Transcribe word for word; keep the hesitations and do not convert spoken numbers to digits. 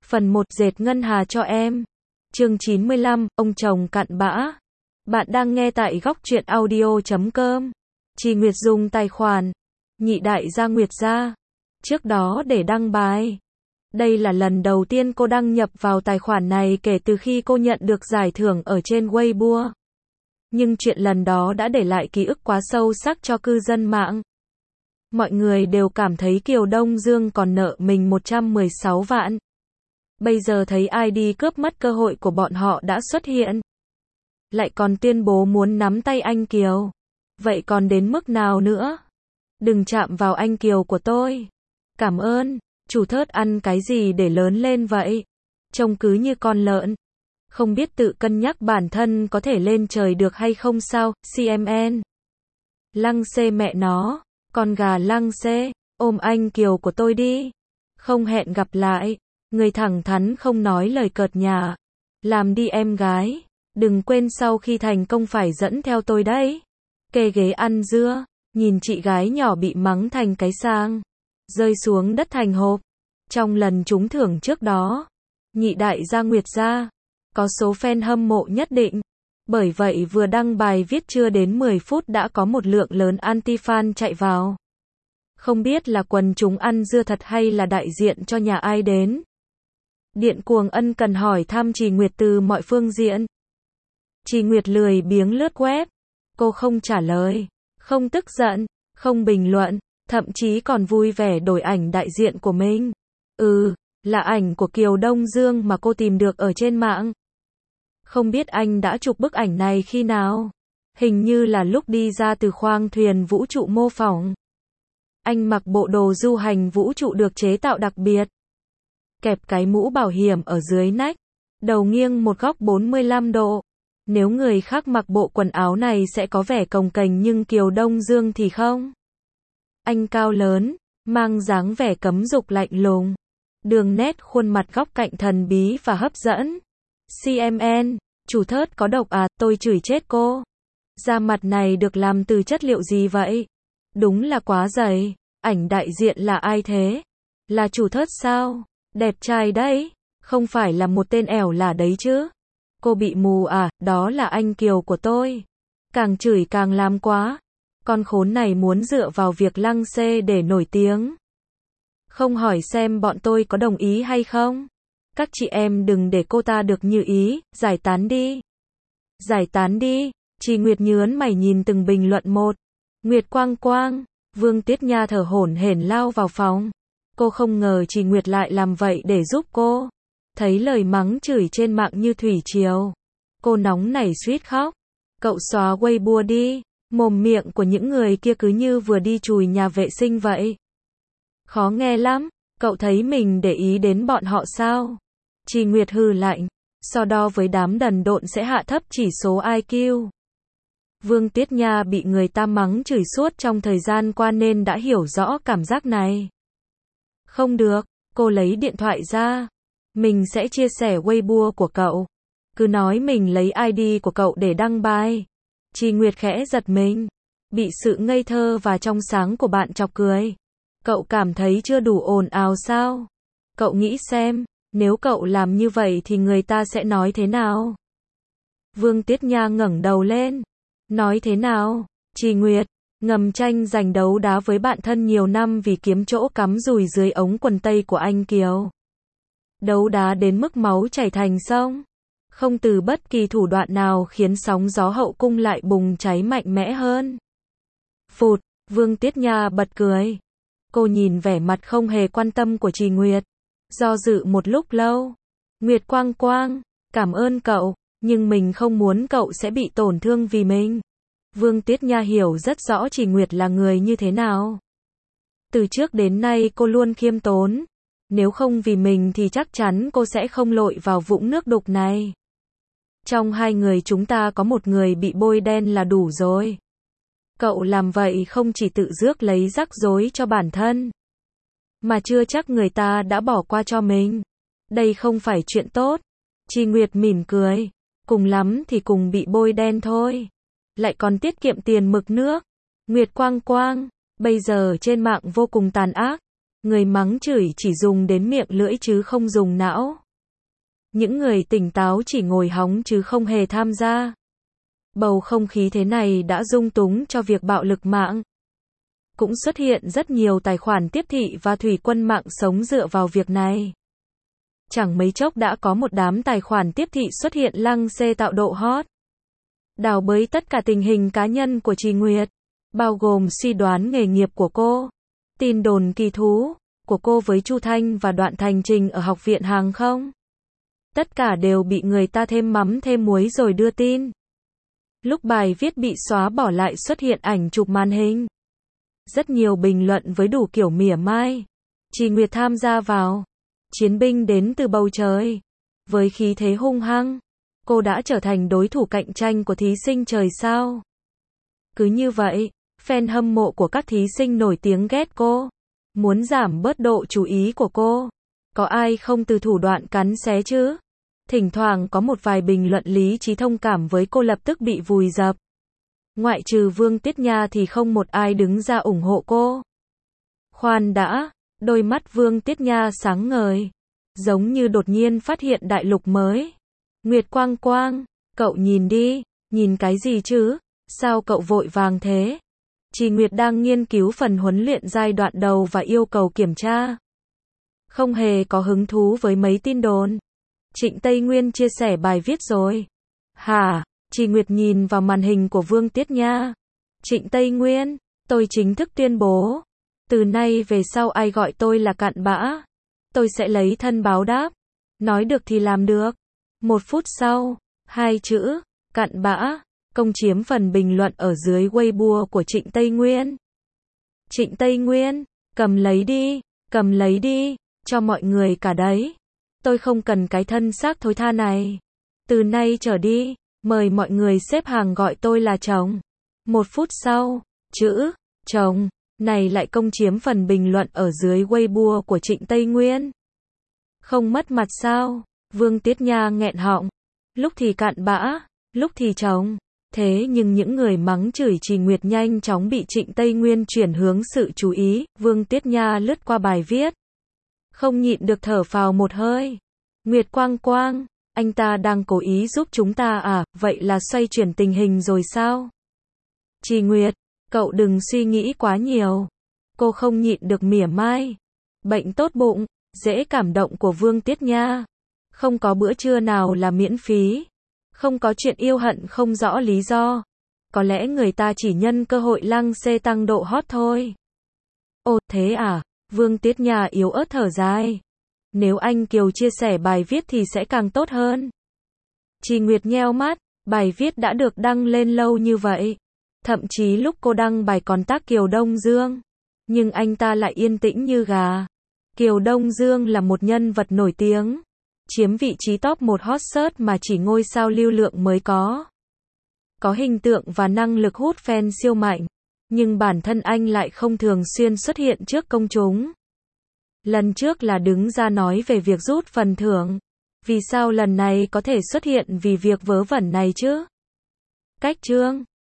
Phần một dệt ngân hà cho em. Chương chín mươi lăm, ông chồng cặn bã. Bạn đang nghe tại góc truyện audio chấm com. Chị Nguyệt dùng tài khoản Nhị Đại Gia Nguyệt Gia trước đó để đăng bài. Đây là lần đầu tiên cô đăng nhập vào tài khoản này kể từ khi cô nhận được giải thưởng ở trên Weibo. Nhưng chuyện lần đó đã để lại ký ức quá sâu sắc cho cư dân mạng. Mọi người đều cảm thấy Kiều Đông Dương còn nợ mình một trăm mười sáu vạn. Bây giờ thấy ai đi cướp mất cơ hội của bọn họ đã xuất hiện. Lại còn tuyên bố muốn nắm tay anh Kiều. Vậy còn đến mức nào nữa? Đừng chạm vào anh Kiều của tôi. Cảm ơn. Chủ thớt ăn cái gì để lớn lên vậy? Trông cứ như con lợn. Không biết tự cân nhắc bản thân có thể lên trời được hay không sao? xê em en. Lăng xê mẹ nó. Con gà lăng xê. Ôm anh Kiều của tôi đi. Không hẹn gặp lại. Người thẳng thắn không nói lời cợt nhả. Làm đi em gái. Đừng quên sau khi thành công phải dẫn theo tôi đấy. Kê ghế ăn dưa. Nhìn chị gái nhỏ bị mắng thành cái sang. Rơi xuống đất thành hộp. Trong lần trúng thưởng trước đó. Nhị Đại Gia Nguyệt Gia. Có số fan hâm mộ nhất định. Bởi vậy vừa đăng bài viết chưa đến mười phút đã có một lượng lớn anti-fan chạy vào. Không biết là quần chúng ăn dưa thật hay là đại diện cho nhà ai đến. Điện Cuồng ân cần hỏi thăm chị Nguyệt từ mọi phương diện. Chị Nguyệt lười biếng lướt web. Cô không trả lời, không tức giận, không bình luận, thậm chí còn vui vẻ đổi ảnh đại diện của mình. Ừ, là ảnh của Kiều Đông Dương mà cô tìm được ở trên mạng. Không biết anh đã chụp bức ảnh này khi nào? Hình như là lúc đi ra từ khoang thuyền vũ trụ mô phỏng. Anh mặc bộ đồ du hành vũ trụ được chế tạo đặc biệt. Kẹp cái mũ bảo hiểm ở dưới nách. Đầu nghiêng một góc bốn mươi lăm độ. Nếu người khác mặc bộ quần áo này sẽ có vẻ cồng kềnh nhưng Kiều Đông Dương thì không. Anh cao lớn, mang dáng vẻ cấm dục lạnh lùng. Đường nét khuôn mặt góc cạnh thần bí và hấp dẫn. xê em en, chủ thớt có độc à, tôi chửi chết cô. Da mặt này được làm từ chất liệu gì vậy? Đúng là quá dày. Ảnh đại diện là ai thế? Là chủ thớt sao? Đẹp trai đấy. Không phải là một tên ẻo là đấy chứ? Cô bị mù à, đó là anh Kiều của tôi. Càng chửi càng làm quá. Con khốn này muốn dựa vào việc lăng xê để nổi tiếng. Không hỏi xem bọn tôi có đồng ý hay không. Các chị em đừng để cô ta được như ý, giải tán đi. Giải tán đi. Chị Nguyệt nhớn mày nhìn từng bình luận một. Nguyệt Quang Quang, Vương Tiết Nha thở hổn hển lao vào phòng. Cô không ngờ chị Nguyệt lại làm vậy để giúp cô. Thấy lời mắng chửi trên mạng như thủy triều. Cô nóng nảy suýt khóc. Cậu xóa Weibo đi. Mồm miệng của những người kia cứ như vừa đi chùi nhà vệ sinh vậy. Khó nghe lắm. Cậu thấy mình để ý đến bọn họ sao? Chị Nguyệt hừ lạnh. So đo với đám đần độn sẽ hạ thấp chỉ số i kiu. Vương Tiết Nha bị người ta mắng chửi suốt trong thời gian qua nên đã hiểu rõ cảm giác này. Không được, cô lấy điện thoại ra. Mình sẽ chia sẻ Weibo của cậu. Cứ nói mình lấy i đê của cậu để đăng bài. Chị Nguyệt khẽ giật mình. Bị sự ngây thơ và trong sáng của bạn chọc cười. Cậu cảm thấy chưa đủ ồn ào sao? Cậu nghĩ xem, nếu cậu làm như vậy thì người ta sẽ nói thế nào? Vương Tiết Nha ngẩng đầu lên. Nói thế nào? Chị Nguyệt, ngầm tranh giành đấu đá với bạn thân nhiều năm vì kiếm chỗ cắm dùi dưới ống quần tây của anh Kiều. Đấu đá đến mức máu chảy thành sông. Không từ bất kỳ thủ đoạn nào khiến sóng gió hậu cung lại bùng cháy mạnh mẽ hơn. Phụt, Vương Tiết Nha bật cười. Cô nhìn vẻ mặt không hề quan tâm của chị Nguyệt. Do dự một lúc lâu. Nguyệt Quang Quang, cảm ơn cậu, nhưng mình không muốn cậu sẽ bị tổn thương vì mình. Vương Tiết Nha hiểu rất rõ chị Nguyệt là người như thế nào. Từ trước đến nay cô luôn khiêm tốn. Nếu không vì mình thì chắc chắn cô sẽ không lội vào vũng nước đục này. Trong hai người chúng ta có một người bị bôi đen là đủ rồi. Cậu làm vậy không chỉ tự rước lấy rắc rối cho bản thân, mà chưa chắc người ta đã bỏ qua cho mình. Đây không phải chuyện tốt. Chị Nguyệt mỉm cười. Cùng lắm thì cùng bị bôi đen thôi. Lại còn tiết kiệm tiền mực nước. Nguyệt Quang Quang, bây giờ trên mạng vô cùng tàn ác. Người mắng chửi chỉ dùng đến miệng lưỡi chứ không dùng não. Những người tỉnh táo chỉ ngồi hóng chứ không hề tham gia. Bầu không khí thế này đã dung túng cho việc bạo lực mạng. Cũng xuất hiện rất nhiều tài khoản tiếp thị và thủy quân mạng sống dựa vào việc này. Chẳng mấy chốc đã có một đám tài khoản tiếp thị xuất hiện lăng xê tạo độ hot. Đào bới tất cả tình hình cá nhân của Trì Nguyệt, bao gồm suy đoán nghề nghiệp của cô, tin đồn kỳ thú của cô với Chu Thanh và Đoạn Thành Trình ở Học viện Hàng không. Tất cả đều bị người ta thêm mắm thêm muối rồi đưa tin. Lúc bài viết bị xóa bỏ lại xuất hiện ảnh chụp màn hình. Rất nhiều bình luận với đủ kiểu mỉa mai. Trì Nguyệt tham gia vào. Chiến binh đến từ bầu trời. Với khí thế hung hăng, cô đã trở thành đối thủ cạnh tranh của thí sinh trời sao. Cứ như vậy, fan hâm mộ của các thí sinh nổi tiếng ghét cô. Muốn giảm bớt độ chú ý của cô. Có ai không từ thủ đoạn cắn xé chứ? Thỉnh thoảng có một vài bình luận lý trí thông cảm với cô lập tức bị vùi dập. Ngoại trừ Vương Tiết Nha thì không một ai đứng ra ủng hộ cô. Khoan đã, đôi mắt Vương Tiết Nha sáng ngời. Giống như đột nhiên phát hiện đại lục mới. Nguyệt Quang Quang, cậu nhìn đi, nhìn cái gì chứ? Sao cậu vội vàng thế? Trì Nguyệt đang nghiên cứu phần huấn luyện giai đoạn đầu và yêu cầu kiểm tra. Không hề có hứng thú với mấy tin đồn. Trịnh Tây Nguyên chia sẻ bài viết rồi. Hả? Trì Nguyệt nhìn vào màn hình của Vương Tiết Nha. Trịnh Tây Nguyên, tôi chính thức tuyên bố. Từ nay về sau ai gọi tôi là cặn bã, tôi sẽ lấy thân báo đáp. Nói được thì làm được. Một phút sau, hai chữ, cặn bã, công chiếm phần bình luận ở dưới Weibo của Trịnh Tây Nguyên. Trịnh Tây Nguyên, cầm lấy đi, cầm lấy đi, cho mọi người cả đấy. Tôi không cần cái thân xác thối tha này. Từ nay trở đi, mời mọi người xếp hàng gọi tôi là chồng. Một phút sau, chữ, chồng, này lại công chiếm phần bình luận ở dưới Weibo của Trịnh Tây Nguyên. Không mất mặt sao? Vương Tiết Nha nghẹn họng. Lúc thì cặn bã, lúc thì chồng. Thế nhưng những người mắng chửi Trì Nguyệt nhanh chóng bị Trịnh Tây Nguyên chuyển hướng sự chú ý. Vương Tiết Nha lướt qua bài viết. Không nhịn được thở phào một hơi. Nguyệt Quang Quang, anh ta đang cố ý giúp chúng ta à, vậy là xoay chuyển tình hình rồi sao? Trì Nguyệt, cậu đừng suy nghĩ quá nhiều. Cô không nhịn được mỉa mai. Bệnh tốt bụng, dễ cảm động của Vương Tiết Nha. Không có bữa trưa nào là miễn phí. Không có chuyện yêu hận không rõ lý do. Có lẽ người ta chỉ nhân cơ hội lăng xê tăng độ hot thôi. Ồ, thế à? Vương Tiết Nha yếu ớt thở dài. Nếu anh Kiều chia sẻ bài viết thì sẽ càng tốt hơn. Trì Nguyệt nheo mắt, bài viết đã được đăng lên lâu như vậy. Thậm chí lúc cô đăng bài còn tag Kiều Đông Dương. Nhưng anh ta lại yên tĩnh như gà. Kiều Đông Dương là một nhân vật nổi tiếng. Chiếm vị trí top một hot search mà chỉ ngôi sao lưu lượng mới có. Có hình tượng và năng lực hút fan siêu mạnh. Nhưng bản thân anh lại không thường xuyên xuất hiện trước công chúng. Lần trước là đứng ra nói về việc rút phần thưởng. Vì sao lần này có thể xuất hiện vì việc vớ vẩn này chứ? Cách chương